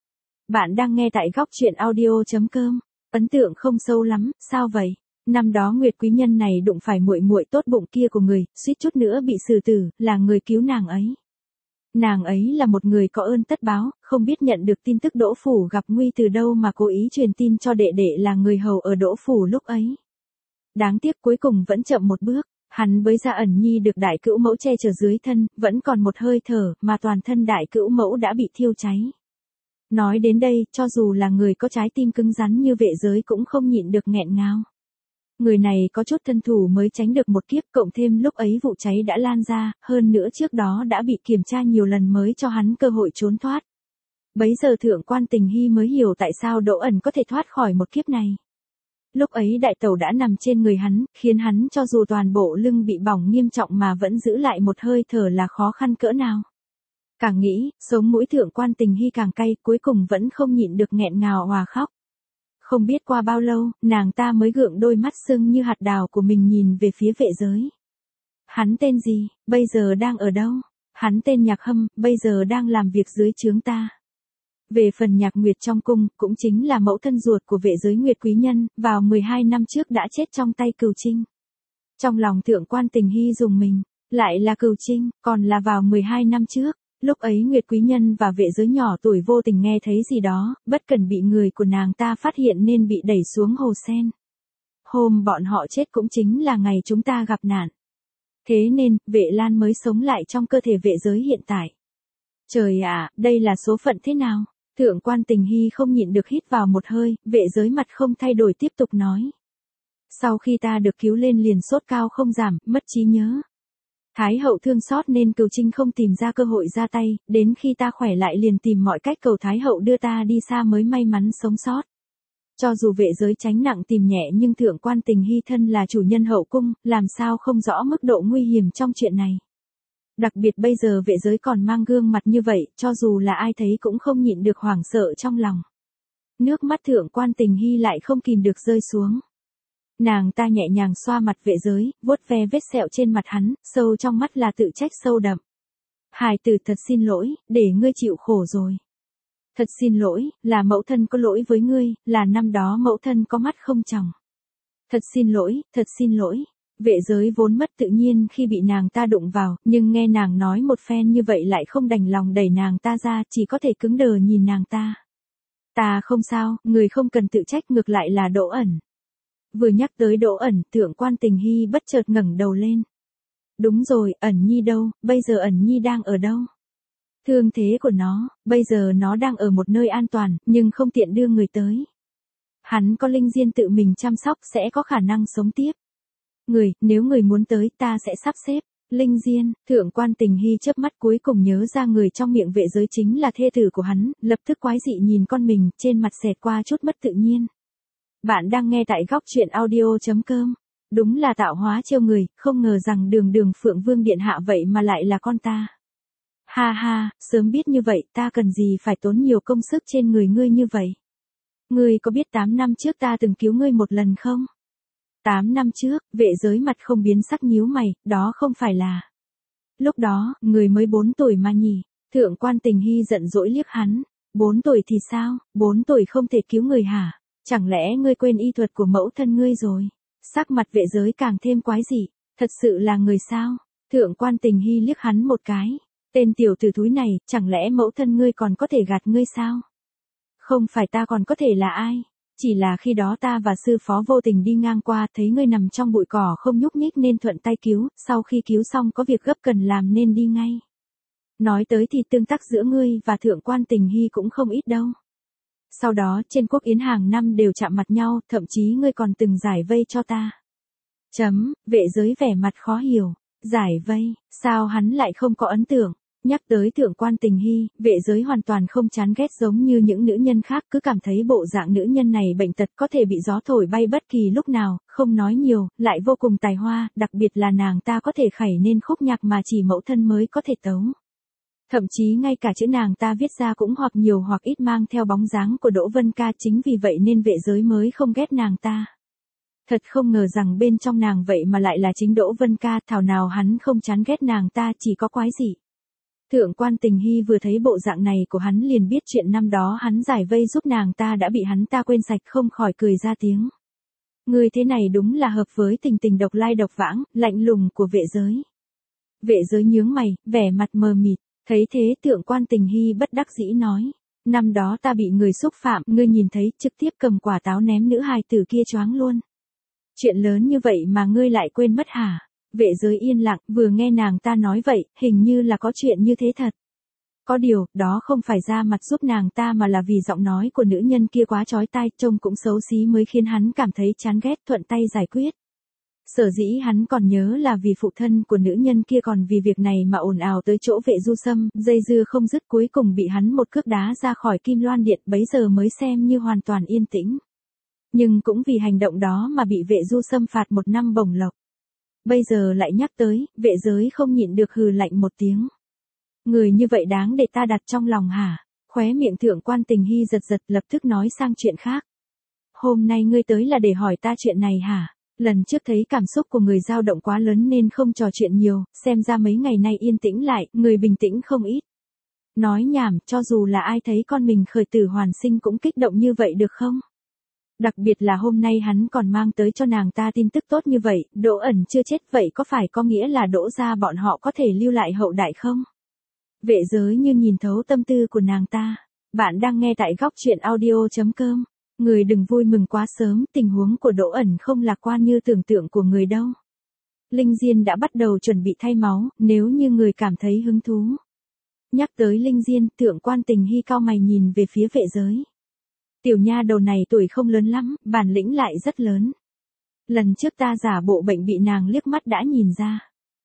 Speaker 1: Bạn đang nghe tại góc truyện audio.com. Ấn tượng không sâu lắm, sao vậy? Năm đó Nguyệt quý nhân này đụng phải muội muội tốt bụng kia của người, suýt chút nữa bị xử tử, là người cứu nàng ấy. Nàng ấy là một người có ơn tất báo, không biết nhận được tin tức Đỗ phủ gặp nguy từ đâu mà cố ý truyền tin cho đệ đệ là người hầu ở Đỗ phủ lúc ấy. Đáng tiếc cuối cùng vẫn chậm một bước, hắn với Gia Ẩn Nhi được đại cữu mẫu che chở dưới thân, vẫn còn một hơi thở, mà toàn thân đại cữu mẫu đã bị thiêu cháy. Nói đến đây, cho dù là người có trái tim cứng rắn như vệ giới cũng không nhịn được nghẹn ngào. Người này có chút thân thủ mới tránh được một kiếp, cộng thêm lúc ấy vụ cháy đã lan ra, hơn nữa trước đó đã bị kiểm tra nhiều lần mới cho hắn cơ hội trốn thoát. Bấy giờ Thượng quan Tình Hy mới hiểu tại sao Đỗ Ẩn có thể thoát khỏi một kiếp này. Lúc ấy đại tẩu đã nằm trên người hắn, khiến hắn cho dù toàn bộ lưng bị bỏng nghiêm trọng mà vẫn giữ lại một hơi thở là khó khăn cỡ nào. Càng nghĩ, sống mũi Thượng quan Tình Hy càng cay, cuối cùng vẫn không nhịn được nghẹn ngào òa khóc. Không biết qua bao lâu, nàng ta mới gượng đôi mắt sưng như hạt đào của mình nhìn về phía vệ giới. Hắn tên gì, bây giờ đang ở đâu? Hắn tên Nhạc Hâm, bây giờ đang làm việc dưới trướng ta. Về phần Nhạc Nguyệt trong cung, cũng chính là mẫu thân ruột của vệ giới Nguyệt quý nhân, vào 12 năm trước đã chết trong tay Cửu Trinh. Trong lòng Thượng quan Tình Hy rùng mình, lại là Cửu Trinh, còn là vào 12 năm trước. Lúc ấy Nguyệt quý nhân và vệ giới nhỏ tuổi vô tình nghe thấy gì đó, bất cần bị người của nàng ta phát hiện nên bị đẩy xuống hồ sen. Hôm bọn họ chết cũng chính là ngày chúng ta gặp nạn. Thế nên, vệ lan mới sống lại trong cơ thể vệ giới hiện tại. Trời ạ, đây là số phận thế nào? Thượng quan Tình Hy không nhịn được hít vào một hơi, vệ giới mặt không thay đổi tiếp tục nói. Sau khi ta được cứu lên liền sốt cao không giảm, mất trí nhớ. Thái hậu thương xót nên Cửu Trinh không tìm ra cơ hội ra tay, đến khi ta khỏe lại liền tìm mọi cách cầu Thái hậu đưa ta đi xa mới may mắn sống sót. Cho dù vệ giới tránh nặng tìm nhẹ nhưng Thượng quan Tình Hy thân là chủ nhân hậu cung, làm sao không rõ mức độ nguy hiểm trong chuyện này. Đặc biệt bây giờ vệ giới còn mang gương mặt như vậy, cho dù là ai thấy cũng không nhịn được hoảng sợ trong lòng. Nước mắt Thượng quan Tình Hy lại không kìm được rơi xuống. Nàng ta nhẹ nhàng xoa mặt vệ giới, vuốt ve vết sẹo trên mặt hắn, sâu trong mắt là tự trách sâu đậm. Hài tử thật xin lỗi, để ngươi chịu khổ rồi. Thật xin lỗi, là mẫu thân có lỗi với ngươi, là năm đó mẫu thân có mắt không tròng. Thật xin lỗi, thật xin lỗi. Vệ giới vốn mất tự nhiên khi bị nàng ta đụng vào, nhưng nghe nàng nói một phen như vậy lại không đành lòng đẩy nàng ta ra, chỉ có thể cứng đờ nhìn nàng ta. Ta không sao, người không cần tự trách, ngược lại là Đỗ Ẩn. Vừa nhắc tới Đỗ Ẩn, Thượng quan Tình Hy bất chợt ngẩng đầu lên. Đúng rồi, Ẩn Nhi đâu, bây giờ Ẩn Nhi đang ở đâu? Thương thế của nó, bây giờ nó đang ở một nơi an toàn, nhưng không tiện đưa người tới. Hắn có Linh Diên tự mình chăm sóc sẽ có khả năng sống tiếp. Nếu người muốn tới ta sẽ sắp xếp. Linh Diên, Thượng quan Tình Hy chớp mắt cuối cùng nhớ ra người trong miệng vệ giới chính là thê tử của hắn, lập tức quái dị nhìn con mình, trên mặt xẹt qua chút mất tự nhiên. Bạn đang nghe tại góc truyện audio.com. Đúng là tạo hóa trêu người, không ngờ rằng đường Phượng Vương điện hạ vậy mà lại là con ta. Ha ha, sớm biết như vậy ta cần gì phải tốn nhiều công sức trên người ngươi như vậy. Ngươi có biết 8 năm trước ta từng cứu ngươi một lần không? 8 năm trước, vệ giới mặt không biến sắc nhíu mày, đó không phải là. Lúc đó, người mới 4 tuổi mà nhỉ. Thượng quan Tình Hy giận dỗi liếc hắn. 4 tuổi thì sao, 4 tuổi không thể cứu người hả? Chẳng lẽ ngươi quên y thuật của mẫu thân ngươi rồi? Sắc mặt vệ giới càng thêm quái dị. Thật sự là người sao? Thượng quan Tình Hy liếc hắn một cái. Tên tiểu tử thúi này, chẳng lẽ mẫu thân ngươi còn có thể gạt ngươi sao? Không phải ta còn có thể là ai? Chỉ là khi đó ta và sư phó vô tình đi ngang qua thấy ngươi nằm trong bụi cỏ không nhúc nhích nên thuận tay cứu, sau khi cứu xong có việc gấp cần làm nên đi ngay. Nói tới thì tương tác giữa ngươi và Thượng quan Tình Hy cũng không ít đâu. Sau đó trên quốc yến hàng năm đều chạm mặt nhau, thậm chí ngươi còn từng giải vây cho ta. Vệ giới vẻ mặt khó hiểu. Giải vây, sao hắn lại không có ấn tượng? Nhắc tới Thượng quan Tình Hy, vệ giới hoàn toàn không chán ghét giống như những nữ nhân khác, cứ cảm thấy bộ dạng nữ nhân này bệnh tật có thể bị gió thổi bay bất kỳ lúc nào, không nói nhiều, lại vô cùng tài hoa, đặc biệt là nàng ta có thể khẩy nên khúc nhạc mà chỉ mẫu thân mới có thể tấu. Thậm chí ngay cả chữ nàng ta viết ra cũng hoặc nhiều hoặc ít mang theo bóng dáng của Đỗ Vân Ca, chính vì vậy nên vệ giới mới không ghét nàng ta. Thật không ngờ rằng bên trong nàng vậy mà lại là chính Đỗ Vân Ca, thảo nào hắn không chán ghét nàng ta, chỉ có quái gì. Thượng quan Tình Hy vừa thấy bộ dạng này của hắn liền biết chuyện năm đó hắn giải vây giúp nàng ta đã bị hắn ta quên sạch, không khỏi cười ra tiếng. Người thế này đúng là hợp với tình tình độc lai độc vãng, lạnh lùng của Vệ Giới. Vệ Giới nhướng mày, vẻ mặt mờ mịt, thấy thế Thượng quan Tình Hy bất đắc dĩ nói. Năm đó ta bị người xúc phạm, ngươi nhìn thấy, trực tiếp cầm quả táo ném nữ hài tử kia choáng luôn. Chuyện lớn như vậy mà ngươi lại quên mất hả? Vệ Giới yên lặng, vừa nghe nàng ta nói vậy, hình như là có chuyện như thế thật. Có điều, đó không phải ra mặt giúp nàng ta mà là vì giọng nói của nữ nhân kia quá chói tai, trông cũng xấu xí mới khiến hắn cảm thấy chán ghét, thuận tay giải quyết. Sở dĩ hắn còn nhớ là vì phụ thân của nữ nhân kia còn vì việc này mà ồn ào tới chỗ Vệ Du Sâm, dây dưa không dứt, cuối cùng bị hắn một cước đá ra khỏi Kim Loan Điện, bấy giờ mới xem như hoàn toàn yên tĩnh. Nhưng cũng vì hành động đó mà bị Vệ Du Sâm phạt 1 năm bổng lộc. Bây giờ lại nhắc tới, Vệ Giới không nhịn được hừ lạnh một tiếng. Người như vậy đáng để ta đặt trong lòng hả? Khóe miệng Thượng quan Tình Hy giật giật, lập tức nói sang chuyện khác. Hôm nay ngươi tới là để hỏi ta chuyện này hả? Lần trước thấy cảm xúc của người dao động quá lớn nên không trò chuyện nhiều, xem ra mấy ngày nay yên tĩnh lại, người bình tĩnh không ít. Nói nhảm, cho dù là ai thấy con mình khởi tử hoàn sinh cũng kích động như vậy được không? Đặc biệt là hôm nay hắn còn mang tới cho nàng ta tin tức tốt như vậy, Đỗ Ẩn chưa chết, vậy có phải có nghĩa là Đỗ gia bọn họ có thể lưu lại hậu đại không? Vệ Giới như nhìn thấu tâm tư của nàng ta. Bạn đang nghe tại góc truyện audio.com. Người đừng vui mừng quá sớm, tình huống của Đỗ Ẩn không lạc quan như tưởng tượng của người đâu. Linh Diên đã bắt đầu chuẩn bị thay máu, nếu như người cảm thấy hứng thú. Nhắc tới Linh Diên, Thượng quan Tình Hy cau mày nhìn về phía Vệ Giới. Tiểu nha đầu này tuổi không lớn lắm, bản lĩnh lại rất lớn. Lần trước ta giả bộ bệnh bị nàng liếc mắt đã nhìn ra.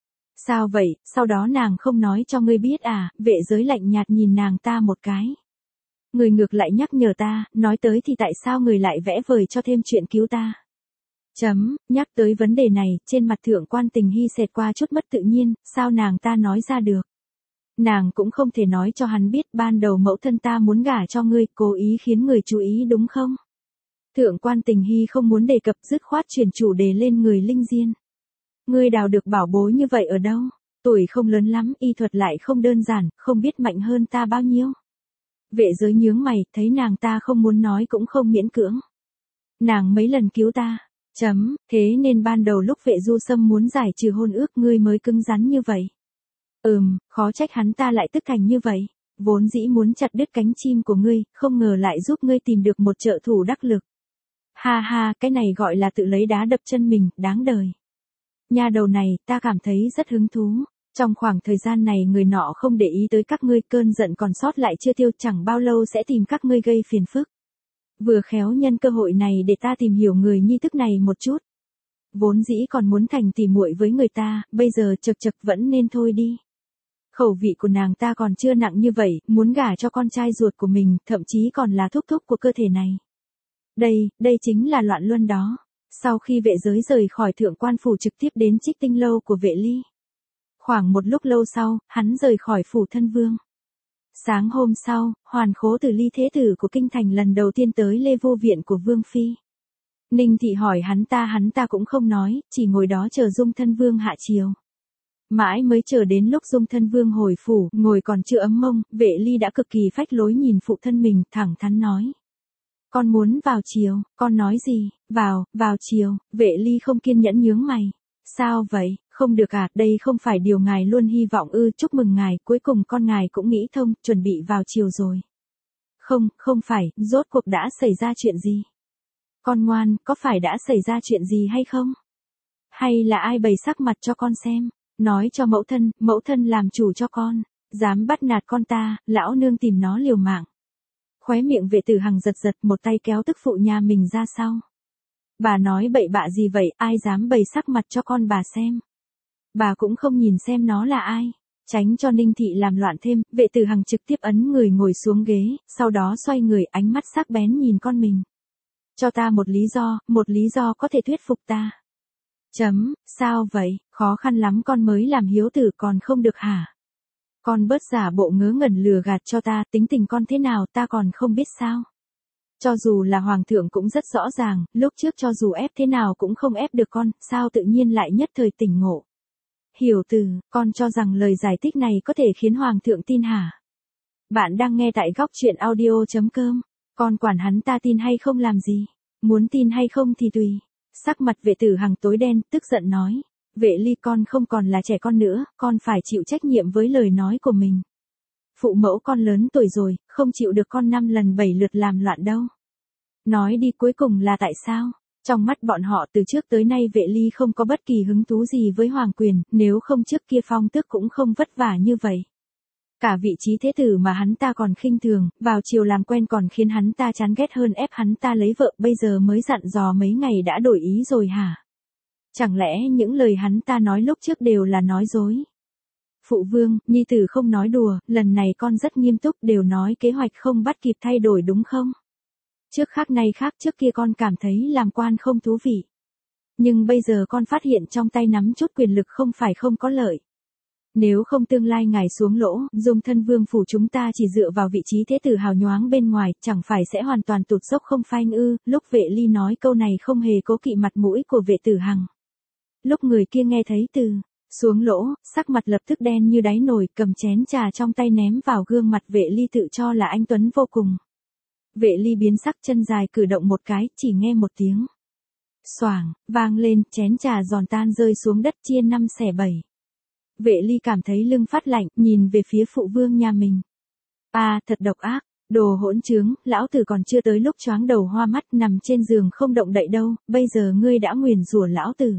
Speaker 1: Sao vậy, sau đó nàng không nói cho ngươi biết à? Vệ Giới lạnh nhạt nhìn nàng ta một cái. Người ngược lại nhắc nhở ta, nói tới thì tại sao người lại vẽ vời cho thêm chuyện cứu ta? Nhắc tới vấn đề này, trên mặt Thượng quan Tình Hy xẹt qua chút mất tự nhiên, sao nàng ta nói ra được? Nàng cũng không thể nói cho hắn biết ban đầu mẫu thân ta muốn gả cho ngươi, cố ý khiến người chú ý đúng không? Thượng quan Tình Hy không muốn đề cập, dứt khoát chuyển chủ đề lên người Linh Diên. Ngươi đào được bảo bối như vậy ở đâu? Tuổi không lớn lắm, y thuật lại không đơn giản, không biết mạnh hơn ta bao nhiêu. Vệ Giới nhướng mày, thấy nàng ta không muốn nói cũng không miễn cưỡng. Nàng mấy lần cứu ta. Thế nên ban đầu lúc Vệ Du Sâm muốn giải trừ hôn ước ngươi mới cứng rắn như vậy. Khó trách hắn ta lại tức thành như vậy. Vốn dĩ muốn chặt đứt cánh chim của ngươi, không ngờ lại giúp ngươi tìm được một trợ thủ đắc lực. Ha ha, cái này gọi là tự lấy đá đập chân mình, đáng đời. Nha đầu này, ta cảm thấy rất hứng thú. Trong khoảng thời gian này người nọ không để ý tới các ngươi, cơn giận còn sót lại chưa tiêu, chẳng bao lâu sẽ tìm các ngươi gây phiền phức. Vừa khéo nhân cơ hội này để ta tìm hiểu người nhi tức này một chút. Vốn dĩ còn muốn thành tỉ muội với người ta, bây giờ chật vẫn nên thôi đi. Khẩu vị của nàng ta còn chưa nặng như vậy, muốn gả cho con trai ruột của mình, thậm chí còn là thúc thúc của cơ thể này. Đây chính là loạn luân đó. Sau khi Vệ Giới rời khỏi Thượng quan phủ trực tiếp đến Trích Tinh lâu của Vệ Ly. Khoảng một lúc lâu sau, hắn rời khỏi phủ thân vương. Sáng hôm sau, Hoàn Khố Tử Ly thế tử của kinh thành lần đầu tiên tới Lê Vô viện của Vương Phi. Ninh Thị hỏi hắn ta cũng không nói, chỉ ngồi đó chờ Dung Thân Vương hạ chiều. Mãi mới chờ đến lúc Dung Thân Vương hồi phủ, ngồi còn chưa ấm mông, Vệ Ly đã cực kỳ phách lối nhìn phụ thân mình, thẳng thắn nói. Con muốn vào chiều, con nói gì, vào chiều, Vệ Ly không kiên nhẫn nhướng mày. Sao vậy, không được à, đây không phải điều ngài luôn hy vọng ư, chúc mừng ngài, cuối cùng con ngài cũng nghĩ thông, chuẩn bị vào chiều rồi. Không phải, rốt cuộc đã xảy ra chuyện gì? Con ngoan, có phải đã xảy ra chuyện gì hay không? Hay là ai bày sắc mặt cho con xem? Nói cho mẫu thân làm chủ cho con. Dám bắt nạt con ta, lão nương tìm nó liều mạng. Khóe miệng Vệ Tử Hằng giật một tay kéo tức phụ nhà mình ra sau. Bà nói bậy bạ gì vậy, ai dám bày sắc mặt cho con bà xem. Bà cũng không nhìn xem nó là ai. Tránh cho Ninh Thị làm loạn thêm, Vệ Tử Hằng trực tiếp ấn người ngồi xuống ghế, sau đó xoay người, ánh mắt sắc bén nhìn con mình. Cho ta một lý do có thể thuyết phục ta. Sao vậy, khó khăn lắm con mới làm hiếu tử còn không được hả? Con bớt giả bộ ngớ ngẩn lừa gạt cho ta, tính tình con thế nào ta còn không biết sao? Cho dù là hoàng thượng cũng rất rõ ràng, lúc trước cho dù ép thế nào cũng không ép được con, sao tự nhiên lại nhất thời tỉnh ngộ. Hiểu từ, con cho rằng lời giải thích này có thể khiến hoàng thượng tin hả? Bạn đang nghe tại góc truyện audio.com. Con quản hắn ta tin hay không làm gì? Muốn tin hay không thì tùy. Sắc mặt Vệ Tử Hằng tối đen, tức giận nói. Vệ Ly, con không còn là trẻ con nữa, con phải chịu trách nhiệm với lời nói của mình. Phụ mẫu con lớn tuổi rồi, không chịu được con 5 lần 7 lượt làm loạn đâu. Nói đi, cuối cùng là tại sao? Trong mắt bọn họ từ trước tới nay Vệ Ly không có bất kỳ hứng thú gì với hoàng quyền, nếu không trước kia phong tước cũng không vất vả như vậy. Cả vị trí thế tử mà hắn ta còn khinh thường, vào chiều làm quen còn khiến hắn ta chán ghét hơn ép hắn ta lấy vợ, bây giờ mới dặn dò mấy ngày đã đổi ý rồi hả? Chẳng lẽ những lời hắn ta nói lúc trước đều là nói dối? Phụ vương, nhi tử không nói đùa, lần này con rất nghiêm túc, đều nói kế hoạch không bắt kịp thay đổi đúng không? Trước khác nay khác, trước kia con cảm thấy làm quan không thú vị. Nhưng bây giờ con phát hiện trong tay nắm chút quyền lực không phải không có lợi. Nếu không tương lai ngài xuống lỗ, Dung Thân Vương phủ chúng ta chỉ dựa vào vị trí thế tử hào nhoáng bên ngoài, chẳng phải sẽ hoàn toàn tụt dốc không phanh ư? Lúc Vệ Ly nói câu này không hề cố kỵ mặt mũi của Vệ Tử Hằng. Lúc người kia nghe thấy từ xuống lỗ, sắc mặt lập tức đen như đáy nồi, cầm chén trà trong tay ném vào gương mặt Vệ Ly tự cho là anh tuấn vô cùng. Vệ Ly biến sắc, chân dài cử động một cái, chỉ nghe một tiếng xoảng vang lên, chén trà giòn tan rơi xuống đất chia 5 xẻ 7. Vệ Ly cảm thấy lưng phát lạnh, nhìn về phía phụ vương nhà mình. Thật độc ác, đồ hỗn trướng, lão tử còn chưa tới lúc choáng đầu hoa mắt nằm trên giường không động đậy đâu, bây giờ ngươi đã nguyền rủa lão tử.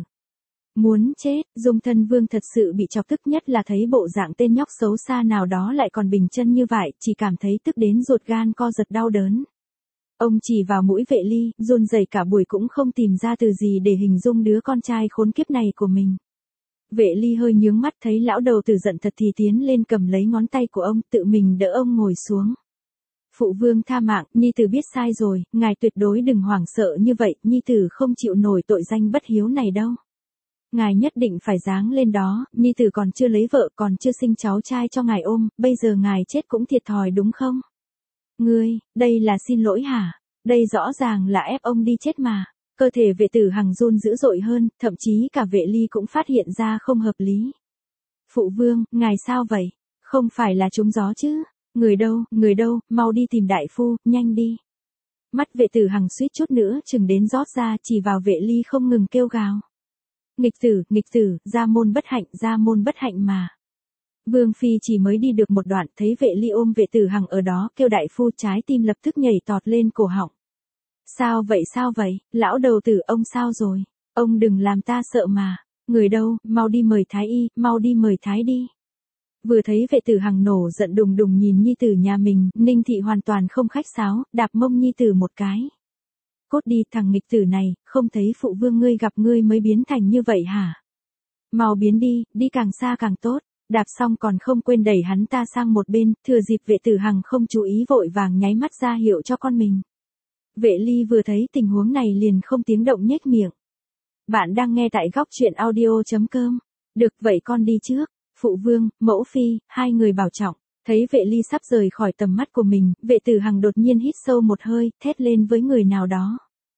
Speaker 1: Muốn chết, Dung Thân Vương thật sự bị chọc tức, nhất là thấy bộ dạng tên nhóc xấu xa nào đó lại còn bình chân như vậy, chỉ cảm thấy tức đến ruột gan co giật đau đớn. Ông chỉ vào mũi Vệ Ly, run rẩy cả buổi cũng không tìm ra từ gì để hình dung đứa con trai khốn kiếp này của mình. Vệ Ly hơi nhướng mắt, thấy lão đầu tử giận thật thì tiến lên cầm lấy ngón tay của ông, tự mình đỡ ông ngồi xuống. Phụ vương tha mạng, nhi tử biết sai rồi, ngài tuyệt đối đừng hoảng sợ như vậy, nhi tử không chịu nổi tội danh bất hiếu này đâu. Ngài nhất định phải giáng lên đó, nhi tử còn chưa lấy vợ, còn chưa sinh cháu trai cho ngài ôm, bây giờ ngài chết cũng thiệt thòi đúng không? Ngươi, đây là xin lỗi hả? Đây rõ ràng là ép ông đi chết mà. Cơ thể Vệ Tử Hằng run dữ dội hơn, thậm chí cả Vệ Ly cũng phát hiện ra không hợp lý. Phụ vương, ngài sao vậy? Không phải là trúng gió chứ? Người đâu, mau đi tìm đại phu, nhanh đi. Mắt Vệ Tử Hằng suýt chút nữa chừng đến rót ra, chỉ vào Vệ Ly không ngừng kêu gào. Nghịch tử, gia môn bất hạnh mà. Vương Phi chỉ mới đi được một đoạn, thấy Vệ Ly ôm Vệ Tử Hằng ở đó kêu đại phu, trái tim lập tức nhảy tọt lên cổ họng. Sao vậy, lão đầu tử ông sao rồi? Ông đừng làm ta sợ mà. Người đâu, mau đi mời thái y, mau đi mời thái đi. Vừa thấy Vệ Tử Hằng nổ giận đùng đùng nhìn nhi tử nhà mình, Ninh Thị hoàn toàn không khách sáo, đạp mông nhi tử một cái. Cốt đi, thằng nghịch tử này, không thấy phụ vương ngươi gặp ngươi mới biến thành như vậy hả? Mau biến đi càng xa càng tốt. Đạp xong còn không quên đẩy hắn ta sang một bên, thừa dịp Vệ Tử Hằng không chú ý vội vàng nháy mắt ra hiệu cho con mình. Vệ Ly vừa thấy tình huống này liền không tiếng động nhếch miệng. Bạn đang nghe tại góc truyện audio.com. Được vậy con đi trước. Phụ vương, mẫu phi, hai người bảo trọng. Thấy Vệ Ly sắp rời khỏi tầm mắt của mình, Vệ Tử Hằng đột nhiên hít sâu một hơi, thét lên với người nào đó.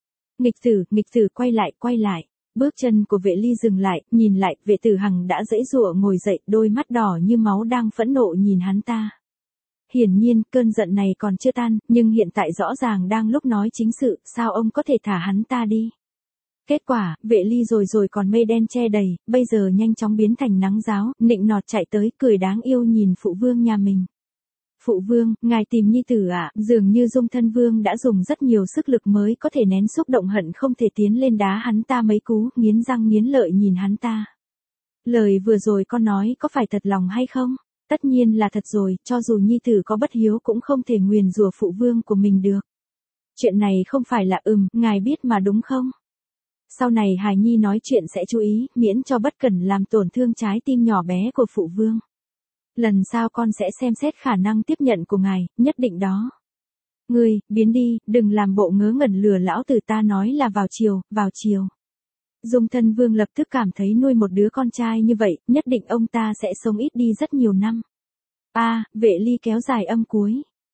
Speaker 1: Nghịch tử, quay lại. Bước chân của Vệ Ly dừng lại, nhìn lại, Vệ Tử Hằng đã giãy giụa ngồi dậy, đôi mắt đỏ như máu đang phẫn nộ nhìn hắn ta. Hiển nhiên, cơn giận này còn chưa tan, nhưng hiện tại rõ ràng đang lúc nói chính sự, sao ông có thể thả hắn ta đi? Kết quả, Vệ Ly rồi còn mây đen che đầy, bây giờ nhanh chóng biến thành nắng ráo, nịnh nọt chạy tới, cười đáng yêu nhìn phụ vương nhà mình. Phụ vương, ngài tìm nhi tử ạ, dường như Dung Thân Vương đã dùng rất nhiều sức lực mới có thể nén xúc động hận không thể tiến lên đá hắn ta mấy cú, nghiến răng nghiến lợi nhìn hắn ta. Lời vừa rồi con nói có phải thật lòng hay không? Tất nhiên là thật rồi, cho dù nhi tử có bất hiếu cũng không thể nguyền rủa phụ vương của mình được. Chuyện này không phải là ngài biết mà đúng không? Sau này hài nhi nói chuyện sẽ chú ý, miễn cho bất cẩn làm tổn thương trái tim nhỏ bé của phụ vương. Lần sau con sẽ xem xét khả năng tiếp nhận của ngài, nhất định đó. Ngươi, biến đi, đừng làm bộ ngớ ngẩn lừa lão tử, ta nói là vào chiều. Dung Thân Vương lập tức cảm thấy nuôi một đứa con trai như vậy, nhất định ông ta sẽ sống ít đi rất nhiều năm. Vệ Ly kéo dài âm cuối.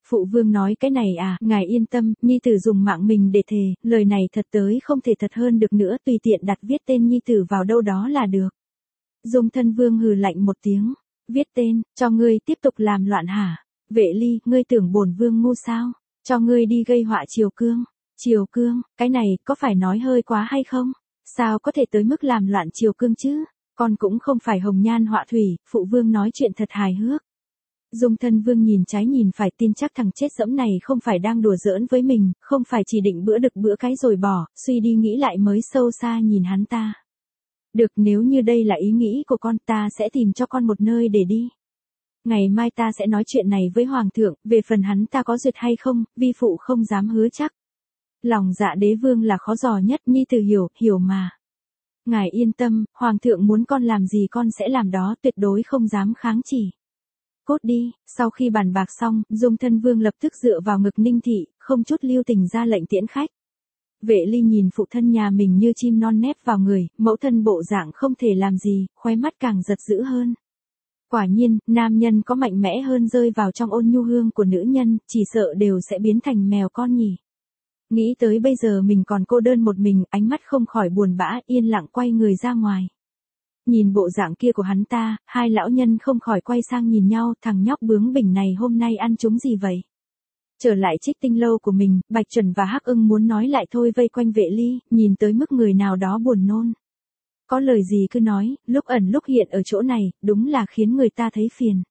Speaker 1: Phụ vương nói cái này à, ngài yên tâm, nhi tử dùng mạng mình để thề, lời này thật tới không thể thật hơn được nữa, tùy tiện đặt viết tên nhi tử vào đâu đó là được. Dung thân vương hừ lạnh một tiếng, viết tên, cho ngươi tiếp tục làm loạn hả? Vệ Ly, ngươi tưởng bổn vương ngu sao? Cho ngươi đi gây họa Triều Cương. Triều Cương, cái này có phải nói hơi quá hay không? Sao có thể tới mức làm loạn Triều Cương chứ? Con cũng không phải hồng nhan họa thủy, phụ vương nói chuyện thật hài hước. Dung thân vương nhìn trái nhìn phải, tin chắc thằng chết dẫm này không phải đang đùa giỡn với mình, không phải chỉ định bữa đực bữa cái rồi bỏ, suy đi nghĩ lại mới sâu xa nhìn hắn ta. Được, nếu như đây là ý nghĩ của con, ta sẽ tìm cho con một nơi để đi. Ngày mai ta sẽ nói chuyện này với hoàng thượng, về phần hắn ta có duyệt hay không, vi phụ không dám hứa chắc. Lòng dạ đế vương là khó dò nhất, nhi tử hiểu mà. Ngài yên tâm, hoàng thượng muốn con làm gì con sẽ làm đó, tuyệt đối không dám kháng chỉ. Cốt đi, sau khi bàn bạc xong, Dung thân vương lập tức dựa vào ngực Ninh Thị, không chút lưu tình ra lệnh tiễn khách. Vệ Ly nhìn phụ thân nhà mình như chim non nép vào người, mẫu thân bộ dạng không thể làm gì, khóe mắt càng giật dữ hơn. Quả nhiên, nam nhân có mạnh mẽ hơn rơi vào trong ôn nhu hương của nữ nhân, chỉ sợ đều sẽ biến thành mèo con nhỉ. Nghĩ tới bây giờ mình còn cô đơn một mình, ánh mắt không khỏi buồn bã, yên lặng quay người ra ngoài. Nhìn bộ dạng kia của hắn ta, hai lão nhân không khỏi quay sang nhìn nhau, thằng nhóc bướng bỉnh này hôm nay ăn trúng gì vậy? Trở lại Trích Tinh lâu của mình, Bạch Chuẩn và Hắc Ưng muốn nói lại thôi vây quanh Vệ Ly, nhìn tới mức người nào đó buồn nôn. Có lời gì cứ nói, lúc ẩn lúc hiện ở chỗ này, đúng là khiến người ta thấy phiền.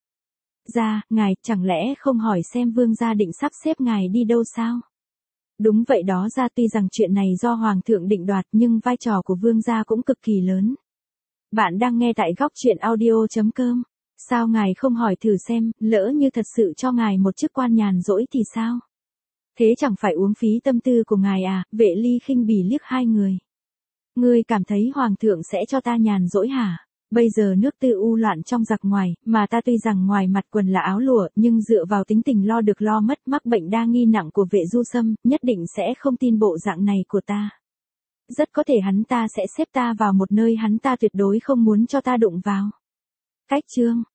Speaker 1: Ngài, chẳng lẽ không hỏi xem vương gia định sắp xếp ngài đi đâu sao? Đúng vậy đó, tuy rằng chuyện này do hoàng thượng định đoạt nhưng vai trò của vương gia cũng cực kỳ lớn. Bạn đang nghe tại góc truyện audio.com. Sao ngài không hỏi thử xem, lỡ như thật sự cho ngài một chức quan nhàn rỗi thì sao? Thế chẳng phải uống phí tâm tư của ngài à? Vệ Ly khinh bỉ liếc hai người. Ngươi cảm thấy hoàng thượng sẽ cho ta nhàn rỗi hả? Bây giờ nước Tư u loạn trong giặc ngoài, mà ta tuy rằng ngoài mặt quần là áo lụa, nhưng dựa vào tính tình lo được lo mất mắc bệnh đa nghi nặng của Vệ Du Sâm, nhất định sẽ không tin bộ dạng này của ta. Rất có thể hắn ta sẽ xếp ta vào một nơi hắn ta tuyệt đối không muốn cho ta đụng vào. Cách chương